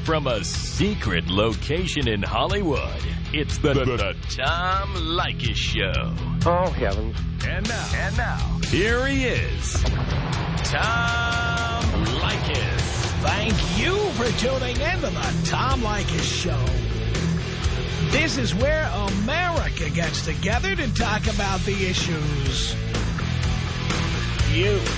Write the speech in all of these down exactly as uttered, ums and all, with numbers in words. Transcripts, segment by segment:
from a secret location in Hollywood, it's the, the, the Tom Leykis Show. Oh, heavens. And now, and now, here he is, Tom Leykis. Thank you for tuning in to the Tom Leykis Show. This is where America gets together to talk about the issues you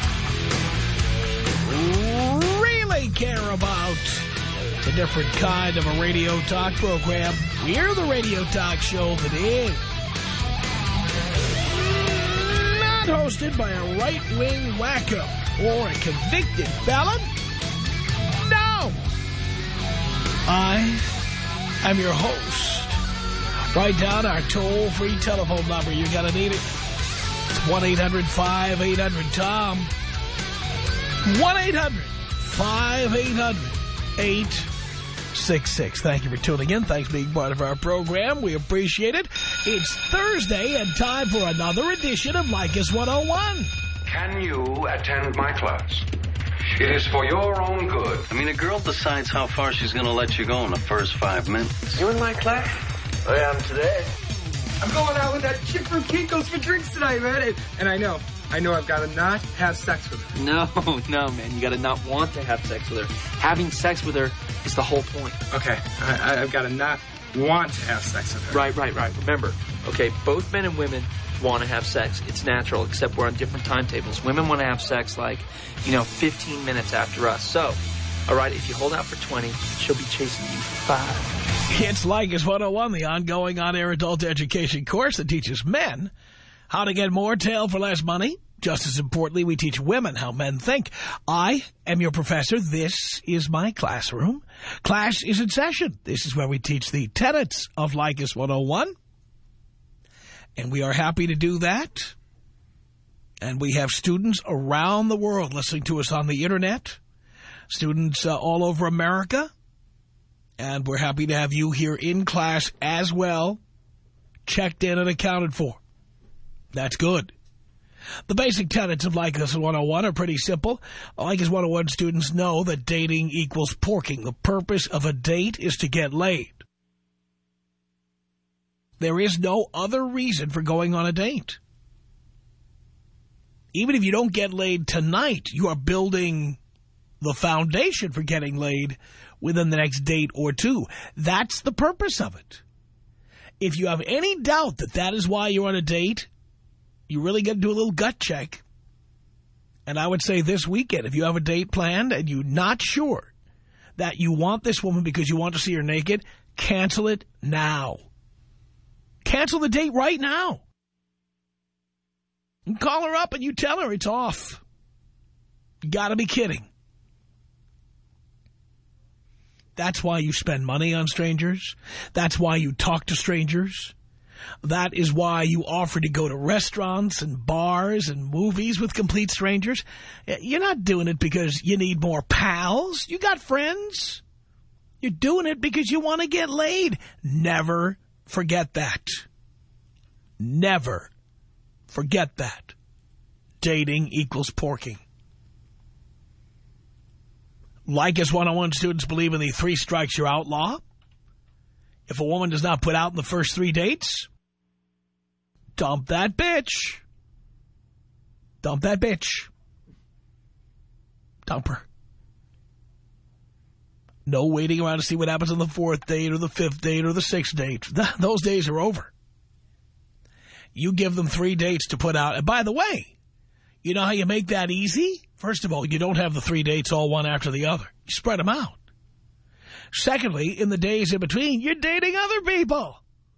really care about. It's a different kind of a radio talk program. We're the radio talk show that is not hosted by a right-wing wacko or a convicted felon. No! I am your host. Write down our toll-free telephone number. You're going to need it. It's one eight hundred five eight hundred Tom. one eight hundred five eight hundred eight six six. Thank you for tuning in. Thanks for being part of our program. We appreciate it. It's Thursday and time for another edition of Leykis one oh one. Can you attend my class? It is for your own good. I mean, a girl decides how far she's going to let you go in the first five minutes. You in my class? I am today. I'm going out with that chick from Kinko's for drinks tonight, man. And, and I know, I know I've got to not have sex with her. No, no, man. You got to not want to have sex with her. Having sex with her is the whole point. Okay, I, I, I've got to not want to have sex with her. Right, right, right. Remember, okay, both men and women want to have sex. It's natural, except we're on different timetables. Women want to have sex like, you know, fifteen minutes after us. So, all right, if you hold out for twenty, she'll be chasing you for five. It's Leykis one oh one, the ongoing on-air adult education course that teaches men how to get more tail for less money. Just as importantly, we teach women how men think. I am your professor. This is my classroom. Class is in session. This is where we teach the tenets of Leykis one oh one. And we are happy to do that. And we have students around the world listening to us on the Internet. Students uh, all over America. And we're happy to have you here in class as well, checked in and accounted for. That's good. The basic tenets of Leykis one oh one are pretty simple. Leykis one oh one students know that dating equals porking. The purpose of a date is to get laid. There is no other reason for going on a date. Even if you don't get laid tonight, you are building the foundation for getting laid within the next date or two. That's the purpose of it. If you have any doubt that that is why you're on a date, you really got to do a little gut check. And I would say this weekend, if you have a date planned and you're not sure that you want this woman because you want to see her naked, cancel it now. Cancel the date right now. You call her up and you tell her it's off. You got to be kidding. That's why you spend money on strangers. That's why you talk to strangers. That is why you offer to go to restaurants and bars and movies with complete strangers. You're not doing it because you need more pals. You got friends. You're doing it because you want to get laid. Never forget that. Never forget that. Dating equals porking. Leykis one oh one students believe in the three strikes you're outlaw. If a woman does not put out in the first three dates, dump that bitch. Dump that bitch. Dump her. No waiting around to see what happens on the fourth date or the fifth date or the sixth date. Those days are over. You give them three dates to put out. And by the way, you know how you make that easy? First of all, you don't have the three dates all one after the other. You spread them out. Secondly, in the days in between, you're dating other people.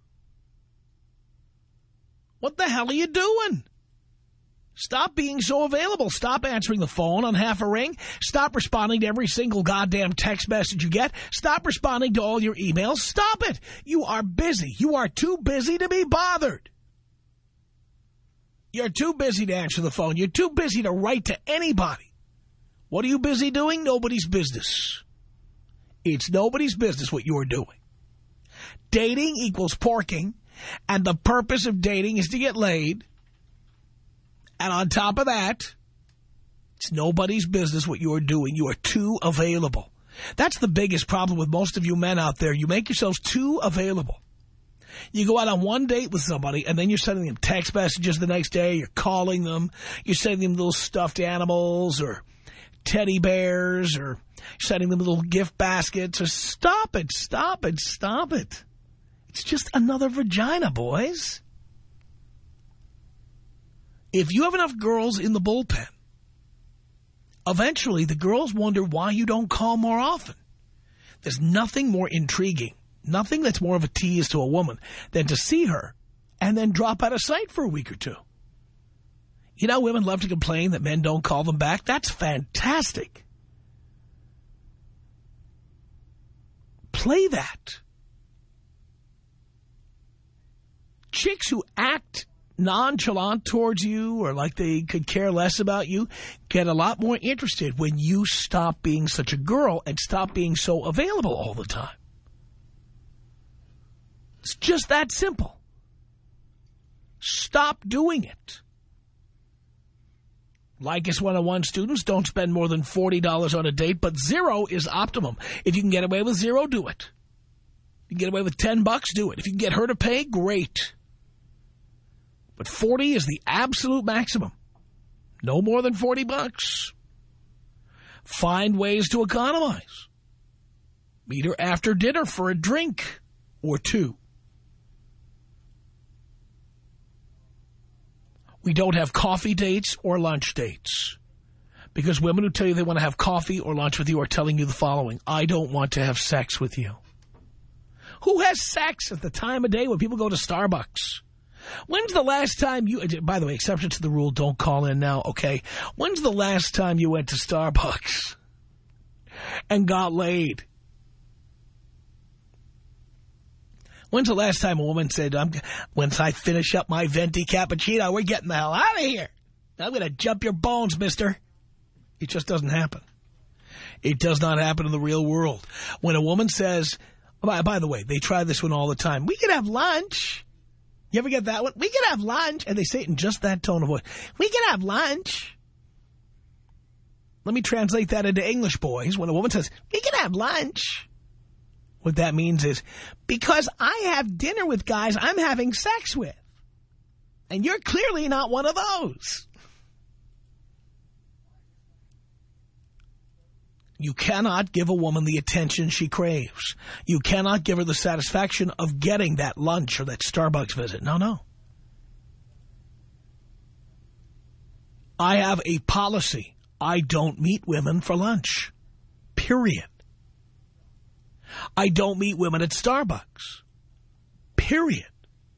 What the hell are you doing? Stop being so available. Stop answering the phone on half a ring. Stop responding to every single goddamn text message you get. Stop responding to all your emails. Stop it. You are busy. You are too busy to be bothered. You're too busy to answer the phone. You're too busy to write to anybody. What are you busy doing? Nobody's business. It's nobody's business what you're doing. Dating equals porking, and the purpose of dating is to get laid. And on top of that, it's nobody's business what you're doing. You are too available. That's the biggest problem with most of you men out there. You make yourselves too available. You go out on one date with somebody, and then you're sending them text messages the next day. You're calling them. You're sending them little stuffed animals or teddy bears, or sending them little gift baskets. Or stop it, stop it, stop it. It's just another vagina, boys. If you have enough girls in the bullpen, eventually the girls wonder why you don't call more often. There's nothing more intriguing, nothing that's more of a tease to a woman than to see her and then drop out of sight for a week or two. You know, women love to complain that men don't call them back. That's fantastic. Play that. Chicks who act nonchalant towards you or like they could care less about you get a lot more interested when you stop being such a girl and stop being so available all the time. It's just that simple. Stop doing it. Leykis one oh one students, don't spend more than forty dollars on a date, but zero is optimum. If you can get away with zero, do it. If you can get away with ten bucks, do it. If you can get her to pay, great. But forty is the absolute maximum. No more than forty bucks. Find ways to economize. Meet her after dinner for a drink or two. We don't have coffee dates or lunch dates. Because women who tell you they want to have coffee or lunch with you are telling you the following: I don't want to have sex with you. Who has sex at the time of day when people go to Starbucks? When's the last time you, by the way, exception to the rule, don't call in now, okay? When's the last time you went to Starbucks and got laid? When's the last time a woman said, I'm, once I finish up my venti cappuccino, we're getting the hell out of here. I'm going to jump your bones, mister. It just doesn't happen. It does not happen in the real world. When a woman says, by, by the way, they try this one all the time, we could have lunch. You ever get that one? We can have lunch. And they say it in just that tone of voice. We can have lunch. Let me translate that into English, boys. When a woman says, we can have lunch, what that means is, because I have dinner with guys I'm having sex with. And you're clearly not one of those. You cannot give a woman the attention she craves. You cannot give her the satisfaction of getting that lunch or that Starbucks visit. No, no. I have a policy. I don't meet women for lunch. Period. I don't meet women at Starbucks. Period.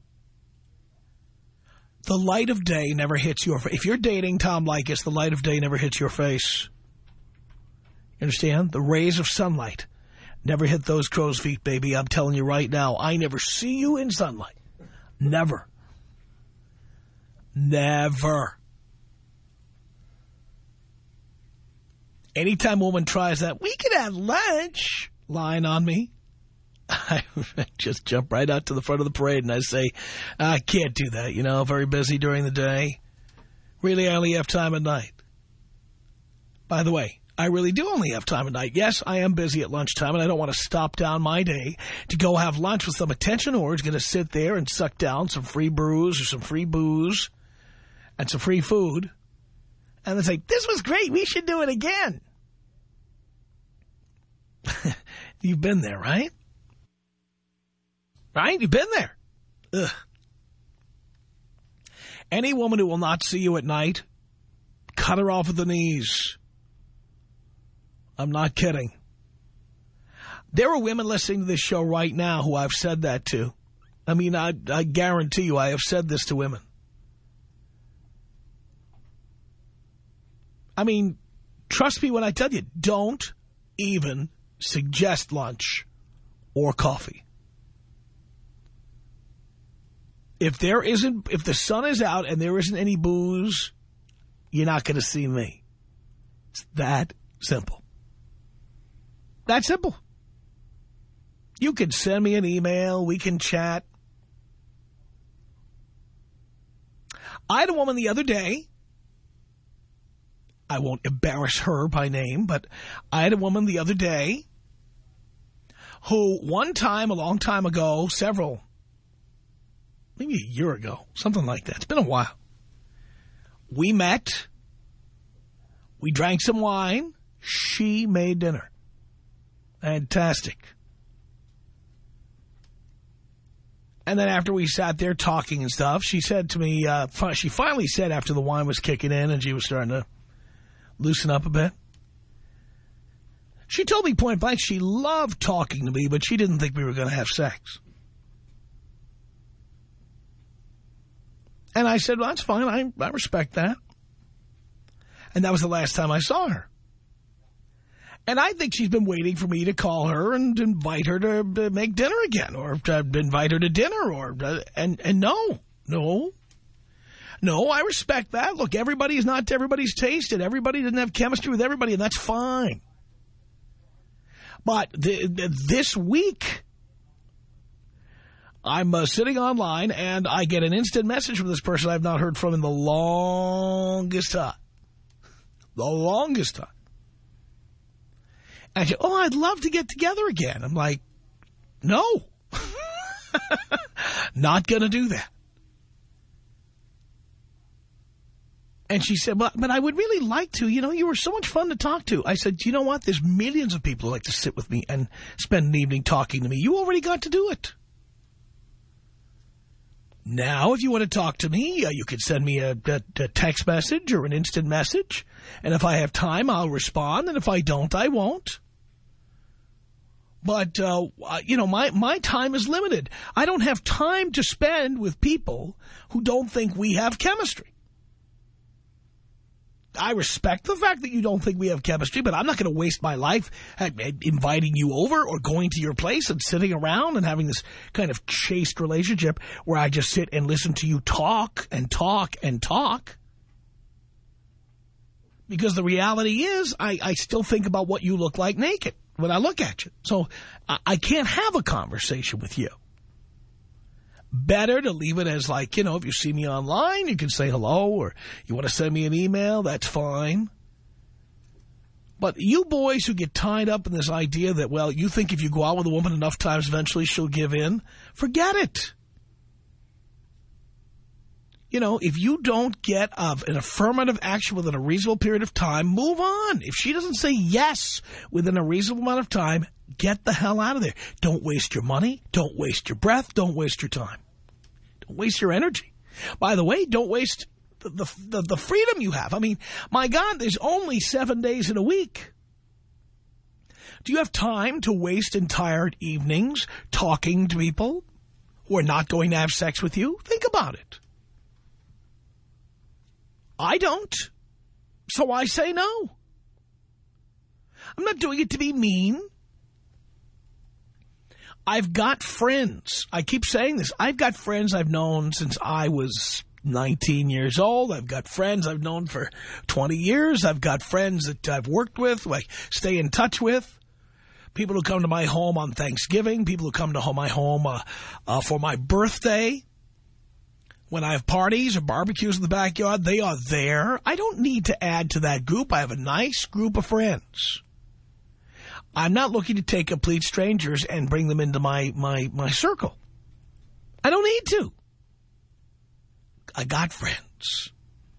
The light of day never hits your face. If you're dating Tom Leykis, the light of day never hits your face. You understand? The rays of sunlight never hit those crow's feet, baby. I'm telling you right now, I never see you in sunlight. Never. Never. Anytime a woman tries that, we could have lunch line on me, I just jump right out to the front of the parade and I say, I can't do that, you know, very busy during the day. Really, I only have time at night. By the way, I really do only have time at night. Yes, I am busy at lunchtime, and I don't want to stop down my day to go have lunch with some attention whore who's going to sit there and suck down some free brews or some free booze and some free food. And they say, this was great, we should do it again. You've been there, right? Right? You've been there. Ugh. Any woman who will not see you at night, cut her off at the knees. I'm not kidding. There are women listening to this show right now who I've said that to. I mean, I, I guarantee you I have said this to women. I mean, trust me when I tell you, don't even suggest lunch or coffee. If there isn't, if the sun is out and there isn't any booze, you're not going to see me. It's that simple. That simple. You can send me an email. We can chat. I had a woman the other day. I won't embarrass her by name, but I had a woman the other day who one time, a long time ago, several, maybe a year ago, something like that. It's been a while. We met. We drank some wine. She made dinner. Fantastic. And then after we sat there talking and stuff, she said to me, uh, she finally said after the wine was kicking in and she was starting to loosen up a bit, she told me point blank she loved talking to me, but she didn't think we were going to have sex. And I said, well, that's fine. I, I respect that. And that was the last time I saw her. And I think she's been waiting for me to call her and invite her to, to make dinner again, or to invite her to dinner, or uh, and and no, no, no. I respect that. Look, everybody is not to everybody's taste, and everybody doesn't have chemistry with everybody, and that's fine. But the, the, this week, I'm uh, sitting online, and I get an instant message from this person I've not heard from in the longest time, the longest time. And she said, oh, I'd love to get together again. I'm like, no. Not going to do that. And she said, well, but I would really like to. You know, you were so much fun to talk to. I said, you know what? There's millions of people who like to sit with me and spend an evening talking to me. You already got to do it. Now, if you want to talk to me, uh, you can send me a, a, a text message or an instant message. And if I have time, I'll respond. And if I don't, I won't. But, uh, you know, my, my time is limited. I don't have time to spend with people who don't think we have chemistry. I respect the fact that you don't think we have chemistry, but I'm not going to waste my life inviting you over or going to your place and sitting around and having this kind of chaste relationship where I just sit and listen to you talk and talk and talk. Because the reality is I, I still think about what you look like naked when I look at you. So I, I can't have a conversation with you. Better to leave it as like, you know, if you see me online, you can say hello, or you want to send me an email, that's fine. But you boys who get tied up in this idea that, well, you think if you go out with a woman enough times, eventually she'll give in, forget it. You know, if you don't get uh, an affirmative action within a reasonable period of time, move on. If she doesn't say yes within a reasonable amount of time, get the hell out of there. Don't waste your money. Don't waste your breath. Don't waste your time. Don't waste your energy. By the way, don't waste the, the, the, the freedom you have. I mean, my God, there's only seven days in a week. Do you have time to waste entire evenings talking to people who are not going to have sex with you? Think about it. I don't. So I say no. I'm not doing it to be mean. I've got friends. I keep saying this. I've got friends I've known since I was nineteen years old. I've got friends I've known for twenty years. I've got friends that I've worked with, like stay in touch with. People who come to my home on Thanksgiving. People who come to my home uh, uh, for my birthday. When I have parties or barbecues in the backyard, they are there. I don't need to add to that group. I have a nice group of friends. I'm not looking to take complete strangers and bring them into my, my, my circle. I don't need to. I got friends.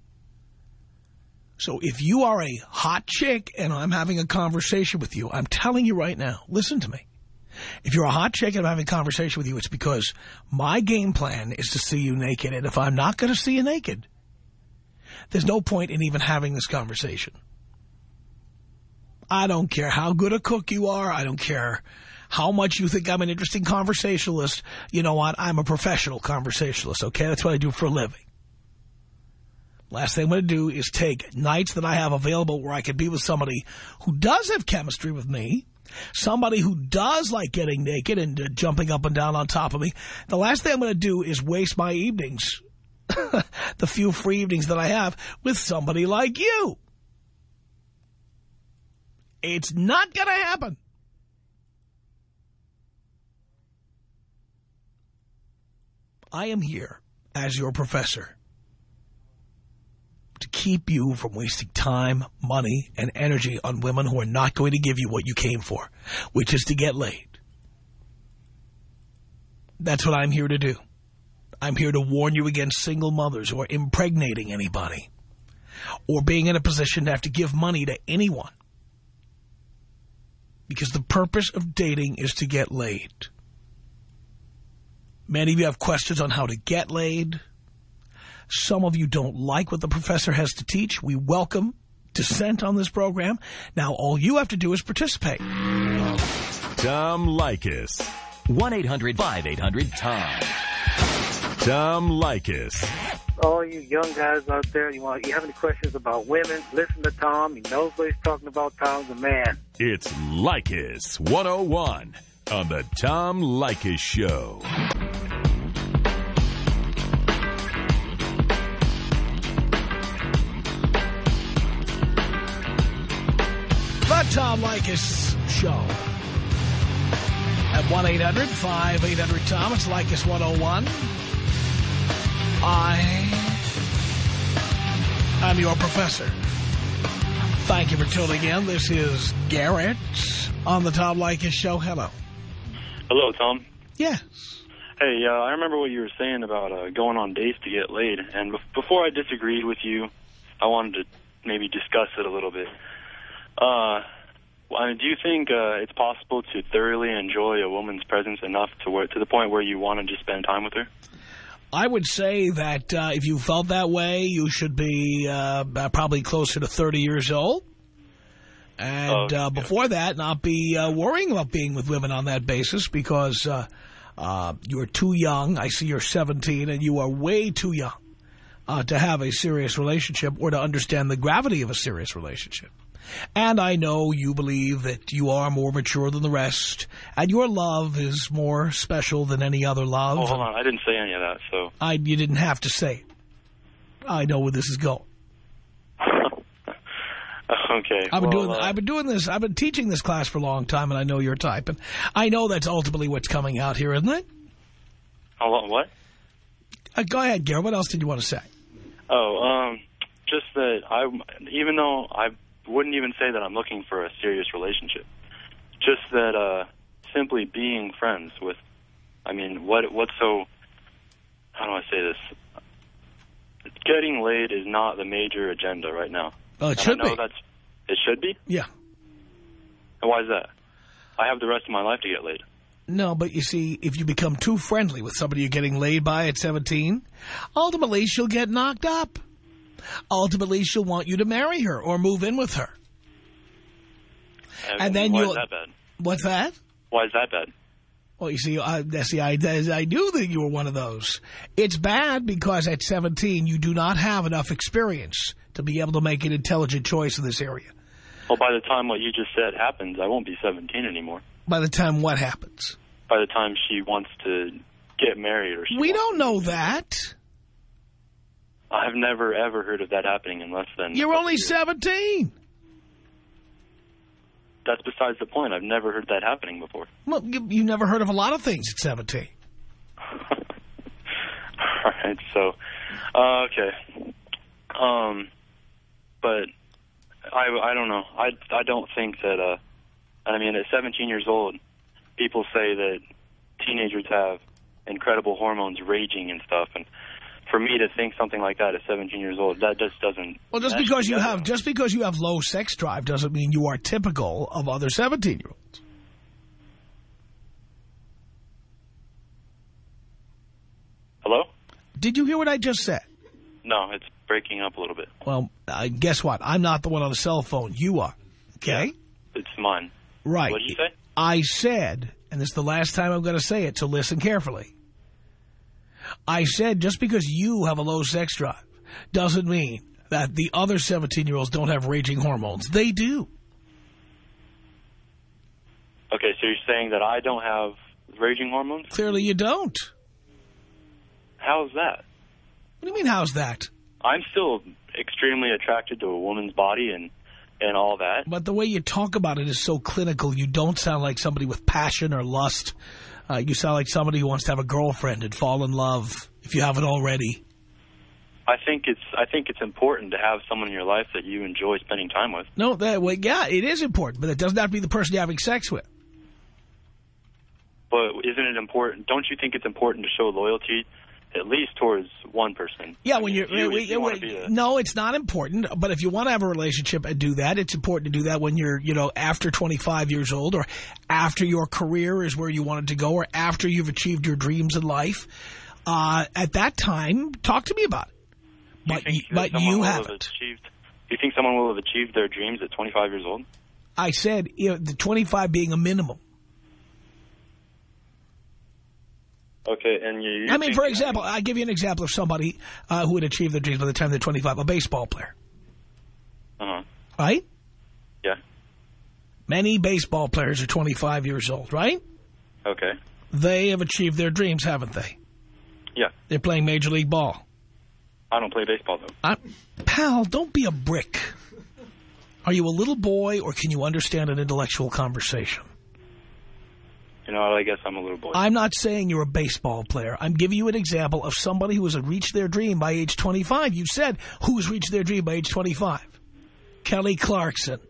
So if you are a hot chick and I'm having a conversation with you, I'm telling you right now, listen to me. If you're a hot chick and I'm having a conversation with you, it's because my game plan is to see you naked. And if I'm not going to see you naked, there's no point in even having this conversation. I don't care how good a cook you are. I don't care how much you think I'm an interesting conversationalist. You know what? I'm a professional conversationalist, okay? That's what I do for a living. Last thing I'm going to do is take nights that I have available where I can be with somebody who does have chemistry with me, somebody who does like getting naked and uh, jumping up and down on top of me. The last thing I'm going to do is waste my evenings, the few free evenings that I have, with somebody like you. It's not going to happen. I am here as your professor to keep you from wasting time, money, and energy on women who are not going to give you what you came for, which is to get laid. That's what I'm here to do. I'm here to warn you against single mothers or impregnating anybody or being in a position to have to give money to anyone. Because the purpose of dating is to get laid. Many of you have questions on how to get laid. Some of you don't like what the professor has to teach. We welcome dissent on this program. Now, all you have to do is participate. Tom Leykis. one eight hundred five eight hundred Tom. Tom Leykis. All you young guys out there, you want you have any questions about women, listen to Tom. He knows what he's talking about. Tom's a man. It's Leykis one oh one on the Tom Leykis Show. The Tom Leykis Show. At one eight hundred five eight hundred Tom. It's Leykis one oh one. I am your professor. Thank you for tuning in. This is Garrett on the Tom Leykis Show. Hello. Hello, Tom. Yes. Hey, uh, I remember what you were saying about uh, going on dates to get laid. And be before I disagreed with you, I wanted to maybe discuss it a little bit. Uh, I mean, do you think uh, it's possible to thoroughly enjoy a woman's presence enough to where, to the point where you want to just spend time with her? I would say that uh, if you felt that way, you should be uh, probably closer to thirty years old. And uh, before that, not be uh, worrying about being with women on that basis because uh, uh, you're too young. I see you're seventeen, and you are way too young uh, to have a serious relationship or to understand the gravity of a serious relationship. And I know you believe that you are more mature than the rest, and your love is more special than any other love. Oh, hold on. I didn't say any of that, so... I, you didn't have to say it. I know where this is going. Okay. I've been, well, doing, uh, I've been doing this. I've been teaching this class for a long time, and I know your type. And I know that's ultimately what's coming out here, isn't it? Oh, what? Uh, go ahead, Garrett. What else did you want to say? Oh, um, just that I, even though I wouldn't even say that I'm looking for a serious relationship, just that uh, simply being friends with, I mean, what what's so, how do I say this? Getting laid is not the major agenda right now. Well, it and should I know be. That's, it should be? Yeah. And why is that? I have the rest of my life to get laid. No, but you see, if you become too friendly with somebody you're getting laid by at seventeen, ultimately she'll get knocked up. Ultimately, she'll want you to marry her or move in with her. And, and then why you'll... is that bad? What's that? Why is that bad? Well, you see, I, see I, I knew that you were one of those. It's bad because at seventeen, you do not have enough experience to be able to make an intelligent choice in this area. Well, by the time what you just said happens, I won't be seventeen anymore. By the time what happens? By the time she wants to get married or she We don't know that. I've never, ever heard of that happening in less than... You're only seventeen. That's besides the point. I've never heard that happening before. Well, you, you never heard of a lot of things at seventeen. All right, so, uh, okay. Um, but I, I don't know. I, I don't think that, uh, I mean, at seventeen years old, people say that teenagers have incredible hormones raging and stuff, and for me to think something like that at seventeen years old, that just doesn't... Well, just because you have just because you have low sex drive doesn't mean you are typical of other seventeen-year-olds. Hello? Did you hear what I just said? No, it's breaking up a little bit. Well, uh, guess what? I'm not the one on the cell phone. You are. Okay? Yeah, it's mine. Right. What did you say? I said, and this is the last time I'm going to say it, so listen carefully. I said just because you have a low sex drive doesn't mean that the other seventeen-year-olds don't have raging hormones. They do. Okay, so you're saying that I don't have raging hormones? Clearly you don't. How is that? What do you mean, how's that? I'm still extremely attracted to a woman's body and, and all that. But the way you talk about it is so clinical. You don't sound like somebody with passion or lust. Uh, you sound like somebody who wants to have a girlfriend and fall in love, if you haven't already. I think it's I think it's important to have someone in your life that you enjoy spending time with. No, that well, yeah, it is important, but it doesn't have to be the person you're having sex with. but isn't it important? Don't you think it's important to show loyalty at least towards one person? Yeah, I when mean, you're... you, we, you we, be a, no, it's not important. But if you want to have a relationship and do that, it's important to do that when you're, you know, after twenty-five years old, or after your career is where you wanted to go, or after you've achieved your dreams in life. Uh, at that time, talk to me about it. Do But, you, but you haven't. Achieved, do you think someone will have achieved their dreams at twenty-five years old? I said, you know, the twenty-five being a minimum. Okay, and you... you I mean, think, for example, I'll give you an example of somebody uh, who would achieve their dreams by the time they're twenty-five, a baseball player. Uh-huh. Right? Yeah. Many baseball players are twenty-five years old, right? Okay. They have achieved their dreams, haven't they? Yeah. They're playing Major League Ball. I don't play baseball, though. I, pal, don't be a brick. Are you a little boy, or can you understand an intellectual conversation? You know, I guess I'm a little boy. I'm not saying you're a baseball player. I'm giving you an example of somebody who has reached their dream by age twenty-five. You said, who's reached their dream by age twenty-five? Kelly Clarkson.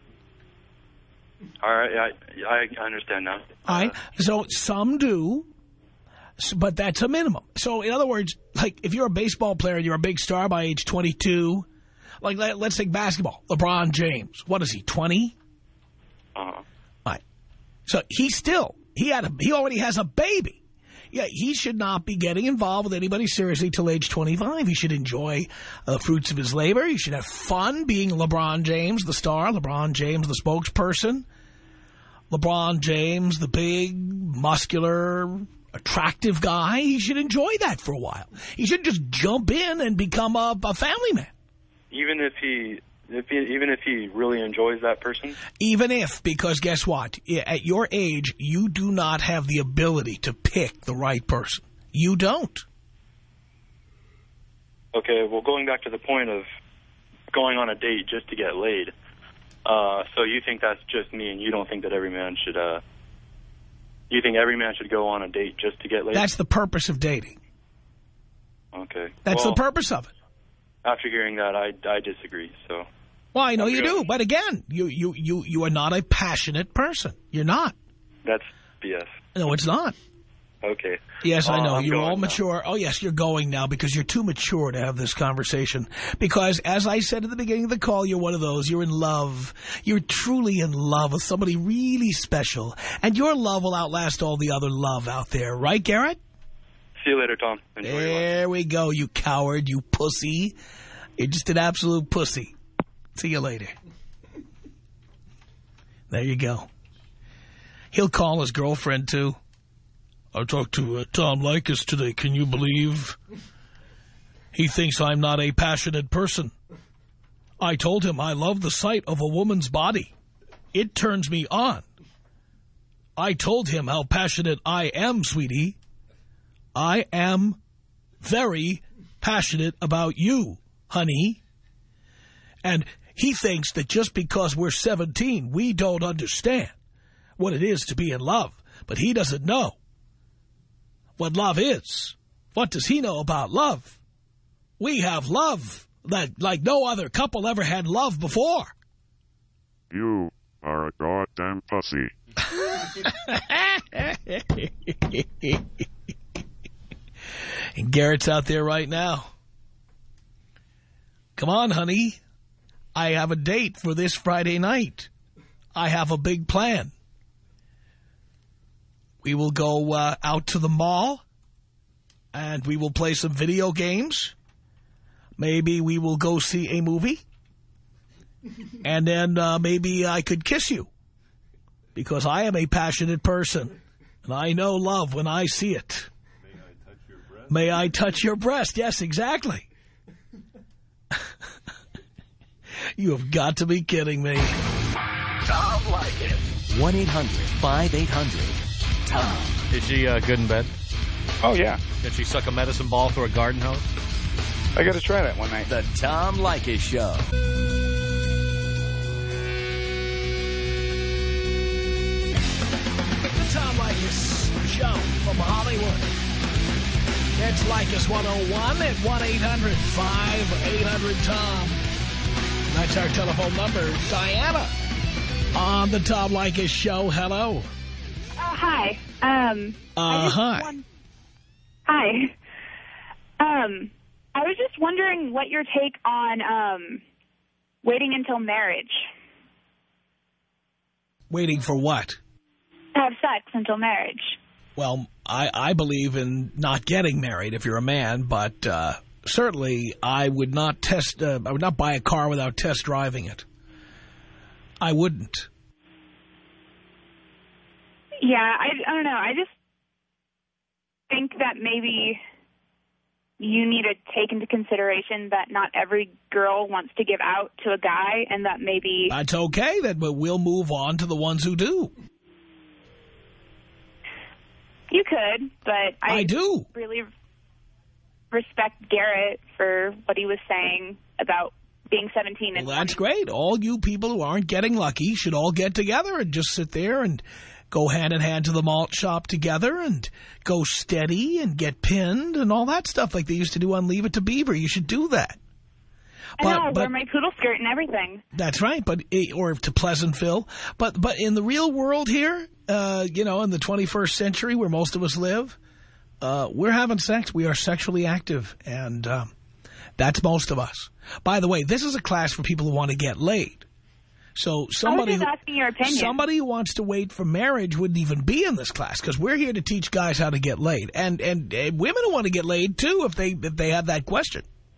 All right, I, I understand now. All right, so some do, but that's a minimum. So, in other words, like, if you're a baseball player and you're a big star by age twenty-two, like, let's take basketball. LeBron James. What is he, twenty? Uh-huh. All right. So, he still, he had a, he already has a baby. Yeah, he should not be getting involved with anybody seriously till age twenty-five. He should enjoy the fruits of his labor. He should have fun being LeBron James, the star, LeBron James, the spokesperson, LeBron James, the big, muscular, attractive guy. He should enjoy that for a while. He shouldn't just jump in and become a, a family man. Even if he... If he, even if he really enjoys that person? Even if, because guess what? At your age, you do not have the ability to pick the right person. You don't. Okay, well, going back to the point of going on a date just to get laid, uh, so you think that's just me, and you don't think that every man should, uh, you think every man should go on a date just to get laid? That's the purpose of dating. Okay. That's well, the purpose of it. After hearing that, I, I disagree, so... Well, I know you do, but again, you, you, you, you are not a passionate person. You're not. That's B S. No, it's not. Okay. Yes, I know. Uh, you're all now. mature. Oh, yes, you're going now because you're too mature to have this conversation. Because, as I said at the beginning of the call, you're one of those. You're in love. You're truly in love with somebody really special. And your love will outlast all the other love out there. Right, Garrett? See you later, Tom. Enjoy your life. There we go, you coward, you pussy. You're just an absolute pussy. See you later. There you go. He'll call his girlfriend, too. I talked to uh, Tom Leykis today. Can you believe? He thinks I'm not a passionate person. I told him I love the sight of a woman's body. It turns me on. I told him how passionate I am, sweetie. I am very passionate about you, honey. And he thinks that just because we're seventeen, we don't understand what it is to be in love. But he doesn't know what love is. What does he know about love? We have love like, like no other couple ever had love before. You are a goddamn pussy. And Garrett's out there right now. Come on, honey. I have a date for this Friday night. I have a big plan. We will go uh, out to the mall, and we will play some video games. Maybe we will go see a movie. And then uh, maybe I could kiss you, because I am a passionate person, and I know love when I see it. May I touch your breast? May I touch your breast? Yes, exactly. You have got to be kidding me. Tom Leykis. one eight hundred five eight hundred Tom. Is she uh, good in bed? Oh, yeah. Did she suck a medicine ball through a garden hose? I got to try that one night. The Tom Leykis Show. The Tom Leykis Show from Hollywood. It's Leykis one oh one at one eight hundred five eight hundred Tom. That's our telephone number. Diana on the Tom Leykis Show. Hello. hi. Um, Uh, hi. Want... Hi. Um, I was just wondering what your take on um, waiting until marriage. Waiting for what? To have sex until marriage. Well, I, I believe in not getting married if you're a man, but uh, certainly I would not test. Uh, I would not buy a car without test driving it. I wouldn't. Yeah, I, I don't know. I just think that maybe you need to take into consideration that not every girl wants to give out to a guy, and that maybe... That's okay, then, but we'll move on to the ones who do. You could, but I, I do. really respect Garrett for what he was saying about being seventeen and Well, that's twenty. great. All you people who aren't getting lucky should all get together and just sit there and go hand in hand to the malt shop together and go steady and get pinned and all that stuff like they used to do on Leave It to Beaver. You should do that. I But, know, I but, wear my poodle skirt and everything. That's right, but or to Pleasantville. But but in the real world here, uh, you know, in the twenty-first century where most of us live, uh, we're having sex. We are sexually active, and um, that's most of us. By the way, this is a class for people who want to get laid. So somebody, I was just asking your opinion. Somebody who wants to wait for marriage wouldn't even be in this class because we're here to teach guys how to get laid, and and, and women who want to get laid too if they if they have that question.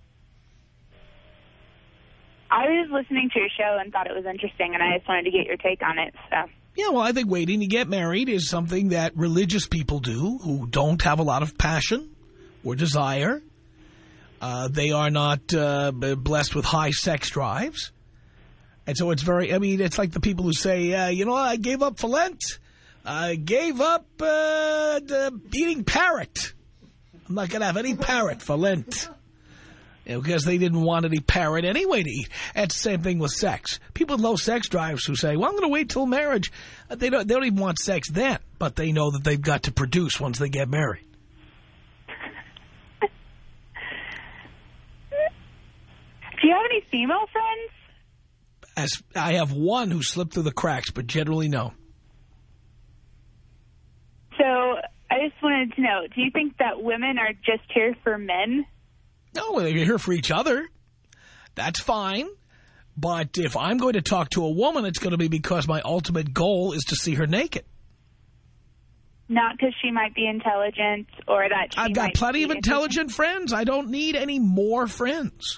I was listening to your show and thought it was interesting, and I just wanted to get your take on it. So. Yeah, well, I think waiting to get married is something that religious people do who don't have a lot of passion or desire. Uh, they are not uh, blessed with high sex drives. And so it's very, I mean, it's like the people who say, uh, you know, I gave up for Lent. I gave up uh, the eating parrot. I'm not going to have any parrot for Lent. You know, because they didn't want any parrot anyway to eat. It's the same thing with sex. People with low sex drives who say, well, I'm going to wait till marriage. They don't, they don't even want sex then, but they know that they've got to produce once they get married. Do you have any female friends? As I have one who slipped through the cracks, but generally no. So I just wanted to know, do you think that women are just here for men? No, they're here for each other. That's fine. But if I'm going to talk to a woman, it's going to be because my ultimate goal is to see her naked. Not because she might be intelligent or that she I've got might plenty be of intelligent friends. I don't need any more friends.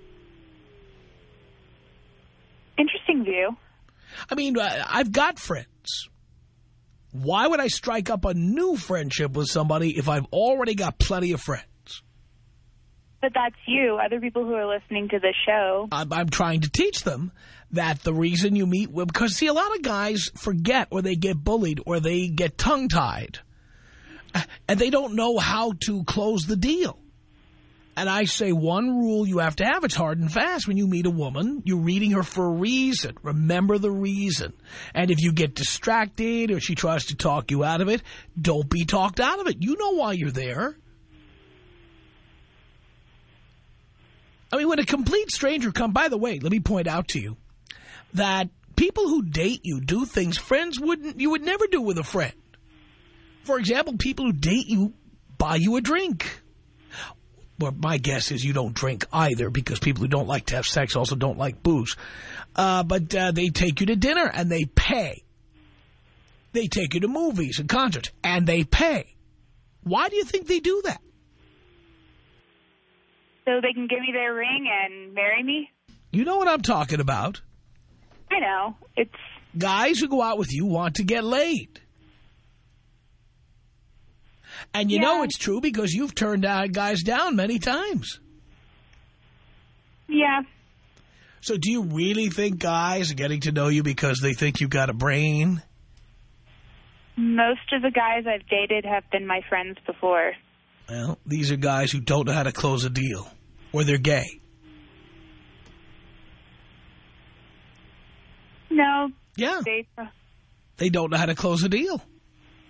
Interesting view. I mean, I've got friends. Why would I strike up a new friendship with somebody if I've already got plenty of friends? But that's you, other people who are listening to the show. I'm, I'm trying to teach them that the reason you meet with, because see, a lot of guys forget or they get bullied or they get tongue-tied and they don't know how to close the deal. And I say one rule you have to have, it's hard and fast. When you meet a woman, you're reading her for a reason. Remember the reason. And if you get distracted or she tries to talk you out of it, don't be talked out of it. You know why you're there. I mean, when a complete stranger comes, by the way, let me point out to you that people who date you do things friends wouldn't, you would never do with a friend. For example, people who date you buy you a drink. Well, my guess is you don't drink either because people who don't like to have sex also don't like booze. Uh, but uh, they take you to dinner and they pay. They take you to movies and concerts and they pay. Why do you think they do that? So they can give me their ring and marry me? You know what I'm talking about. I know. It's guys who go out with you want to get laid. And you yeah. know it's true because you've turned down guys down many times. Yeah. So do you really think guys are getting to know you because they think you've got a brain? Most of the guys I've dated have been my friends before. Well, these are guys who don't know how to close a deal. Or they're gay. No. Yeah. They, uh, they don't know how to close a deal.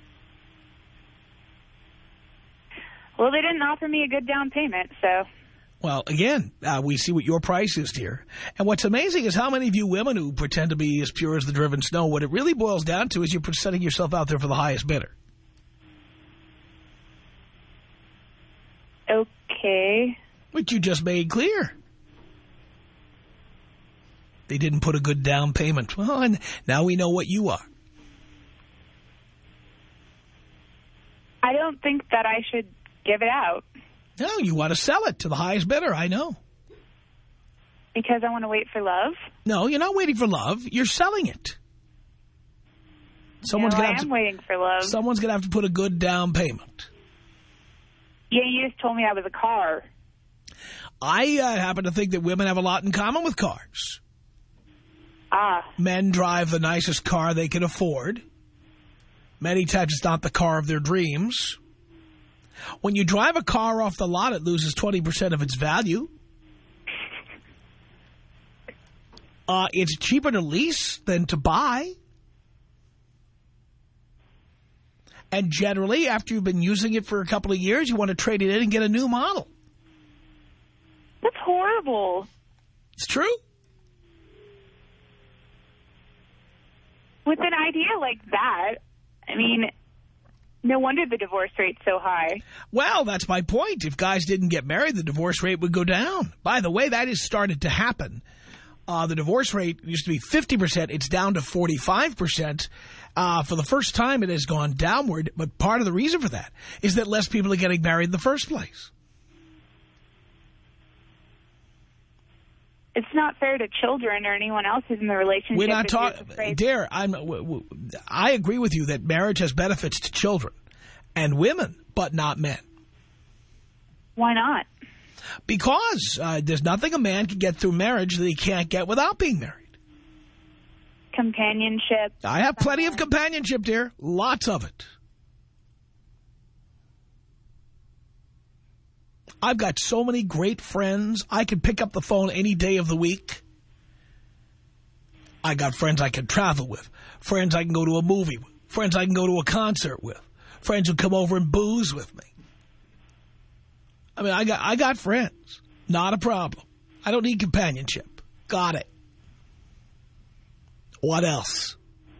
Well, they didn't offer me a good down payment, so... Well, again, uh, we see what your price is, dear. And what's amazing is how many of you women who pretend to be as pure as the driven snow, what it really boils down to is you're setting yourself out there for the highest bidder. Okay. Which you just made clear. They didn't put a good down payment. Well, and now we know what you are. I don't think that I should give it out. No, you want to sell it to the highest bidder, I know. Because I want to wait for love? No, you're not waiting for love. You're selling it. Someone's no, gonna I have am to, waiting for love. Someone's going to have to put a good down payment. Yeah, you just told me I was a car. I uh, happen to think that women have a lot in common with cars. Ah. Men drive the nicest car they can afford. Many times it's not the car of their dreams. When you drive a car off the lot, it loses twenty percent of its value. Uh, it's cheaper to lease than to buy. And generally, after you've been using it for a couple of years, you want to trade it in and get a new model. That's horrible. It's true. With an idea like that, I mean, no wonder the divorce rate's so high. Well, that's my point. If guys didn't get married, the divorce rate would go down. By the way, that has started to happen. Uh, the divorce rate used to be fifty percent. It's down to forty-five percent. Uh, for the first time, it has gone downward. But part of the reason for that is that less people are getting married in the first place. It's not fair to children or anyone else who's in the relationship. We're not talking, dear. I'm. W w I agree with you that marriage has benefits to children and women, but not men. Why not? Because uh, there's nothing a man can get through marriage that he can't get without being married. Companionship. I have plenty of companionship, dear. Lots of it. I've got so many great friends. I can pick up the phone any day of the week. I got friends I can travel with. Friends I can go to a movie with. Friends I can go to a concert with. Friends who come over and booze with me. I mean, I got, I got friends. Not a problem. I don't need companionship. Got it. What else?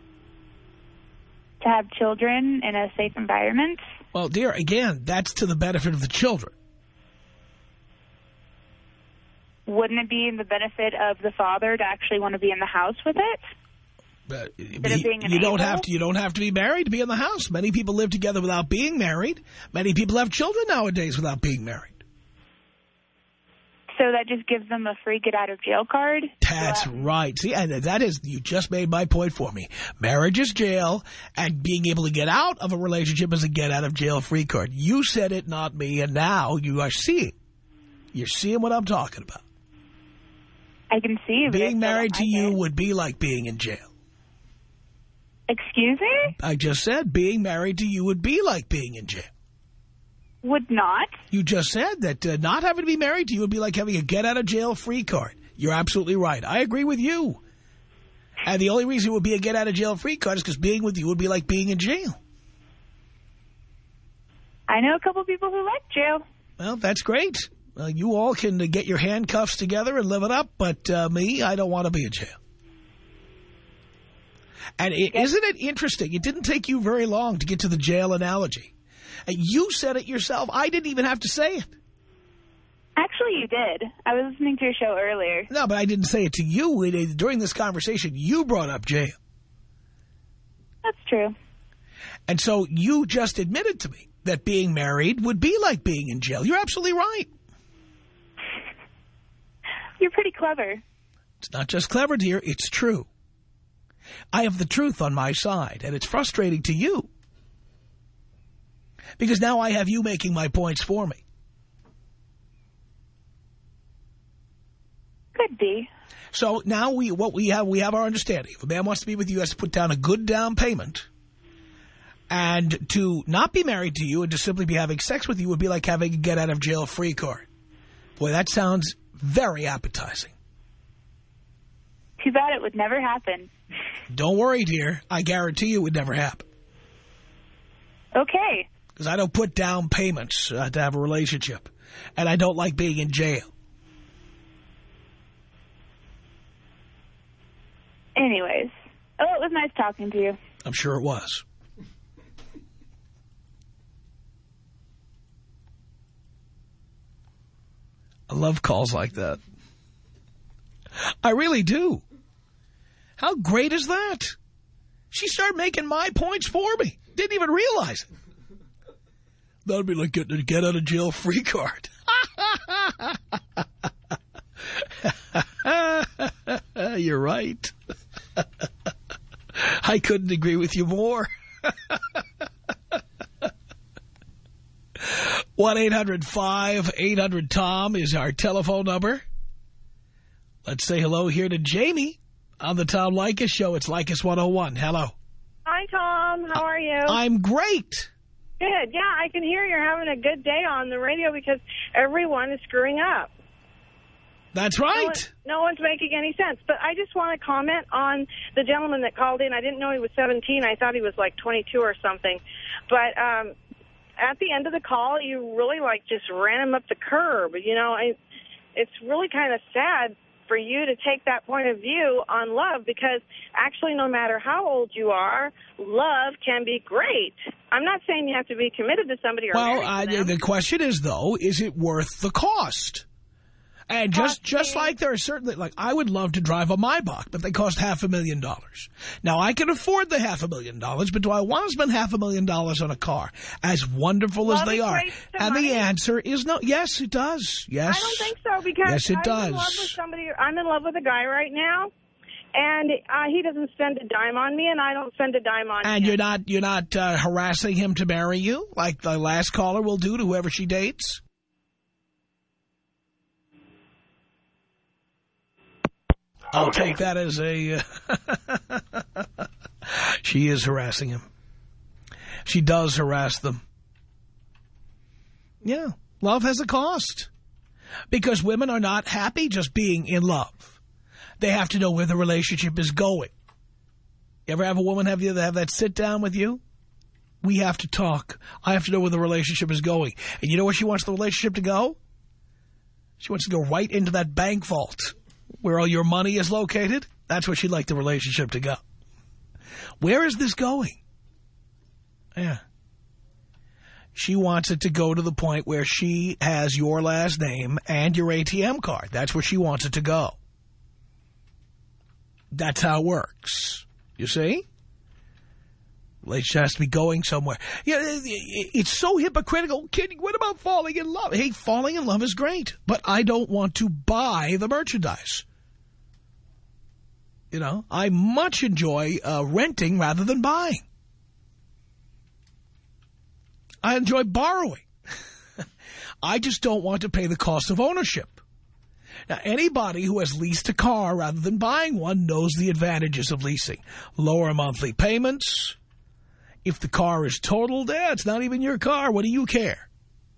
To have children in a safe environment. Well, dear, again, that's to the benefit of the children. Wouldn't it be in the benefit of the father to actually want to be in the house with it? Uh, Instead of being an you don't able? have to. You don't have to be married to be in the house. Many people live together without being married. Many people have children nowadays without being married. So that just gives them a free get-out-of-jail card? That's yeah. right. See, and that is, you just made my point for me. Marriage is jail, and being able to get out of a relationship is a get-out-of-jail-free card. You said it, not me, and now you are seeing. You're seeing what I'm talking about. I can see. Being married to you would be like being in jail. Excuse me? I just said being married to you would be like being in jail. Would not. You just said that uh, not having to be married to you would be like having a get-out-of-jail-free card. You're absolutely right. I agree with you. And the only reason it would be a get-out-of-jail-free card is because being with you would be like being in jail. I know a couple people who like jail. Well, that's great. Uh, you all can uh, get your handcuffs together and live it up, but uh, me, I don't want to be in jail. And it, isn't it interesting? It didn't take you very long to get to the jail analogy. And you said it yourself. I didn't even have to say it. Actually, you did. I was listening to your show earlier. No, but I didn't say it to you. It, during this conversation, you brought up jail. That's true. And so you just admitted to me that being married would be like being in jail. You're absolutely right. You're pretty clever. It's not just clever, dear. It's true. I have the truth on my side, and it's frustrating to you. Because now I have you making my points for me. Could be. So now we what we have we have our understanding. If a man wants to be with you, he has to put down a good down payment. And to not be married to you and to simply be having sex with you would be like having a get-out-of-jail-free card. Boy, that sounds very appetizing. Too bad it would never happen. Don't worry, dear. I guarantee you it would never happen. Okay. Because I don't put down payments uh, to have a relationship. And I don't like being in jail. anyways, oh, it was nice talking to you. I'm sure it was. I love calls like that. I really do. How great is that? She started making my points for me. Didn't even realize it. That'd be like getting a get out of jail free card. You're right. I couldn't agree with you more. one eight hundred five eight hundred Tom is our telephone number. Let's say hello here to Jamie on the Tom Leykis Show. It's Leykis one oh one. Hello. Hi, Tom. How are you? I'm great. Good. Yeah, I can hear you're having a good day on the radio because everyone is screwing up. That's right. No, one, no one's making any sense. But I just want to comment on the gentleman that called in. I didn't know he was seventeen. I thought he was like twenty-two or something. But um, at the end of the call, you really like just ran him up the curb. You know, I, it's really kind of sad for you to take that point of view on love because actually no matter how old you are, love can be great. I'm not saying you have to be committed to somebody or well, married to uh, them. the question is, though, is it worth the cost? And just, just like there are certainly, like, I would love to drive a Maybach, but they cost half a million dollars. Now, I can afford the half a million dollars, but do I want to spend half a million dollars on a car, as wonderful Love as they are? And money. the answer is no. Yes, it does. Yes. I don't think so because yes, it I'm does. in love with somebody. I'm in love with a guy right now, and uh, he doesn't spend a dime on me, and I don't spend a dime on him. And you're not, you're not uh, harassing him to marry you, like the last caller will do to whoever she dates? I'll take that as a... Uh, she is harassing him. She does harass them. Yeah, love has a cost. Because women are not happy just being in love. They have to know where the relationship is going. You ever have a woman have you have that sit down with you? We have to talk. I have to know where the relationship is going. And you know where she wants the relationship to go? She wants to go right into that bank vault where all your money is located. That's where she'd like the relationship to go. Where is this going? Yeah. She wants it to go to the point where she has your last name and your A T M card. That's where she wants it to go. That's how it works. You see? Relationship has to be going somewhere. Yeah, it's so hypocritical. Kid, what about falling in love? Hey, falling in love is great, but I don't want to buy the merchandise. You know, I much enjoy uh, renting rather than buying. I enjoy borrowing. I just don't want to pay the cost of ownership. Now, anybody who has leased a car rather than buying one knows the advantages of leasing. Lower monthly payments. If the car is totaled, eh, it's not even your car. What do you care?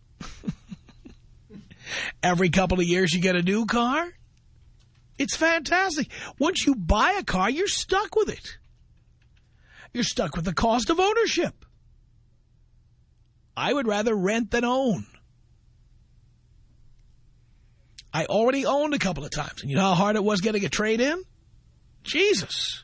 Every couple of years you get a new car. It's fantastic. Once you buy a car, you're stuck with it. You're stuck with the cost of ownership. I would rather rent than own. I already owned a couple of times. And you know how hard it was getting a trade-in? Jesus.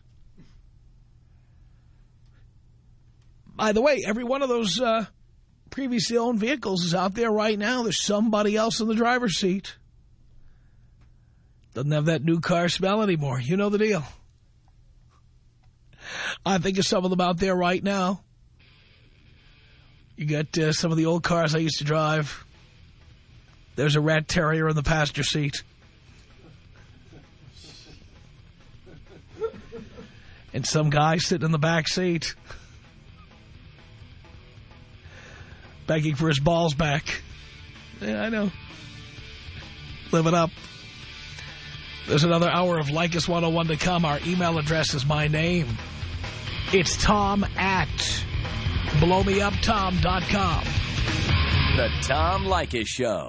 By the way, every one of those uh, previously owned vehicles is out there right now. There's somebody else in the driver's seat. Doesn't have that new car smell anymore. You know the deal. I think of some of them out there right now. You got uh, some of the old cars I used to drive. There's a rat terrier in the passenger seat. And some guy sitting in the back seat. Begging for his balls back. Yeah, I know. Live it up. There's another hour of Leykis one oh one to come. Our email address is my name. It's Tom at blow me up tom dot com. The Tom Leykis Show.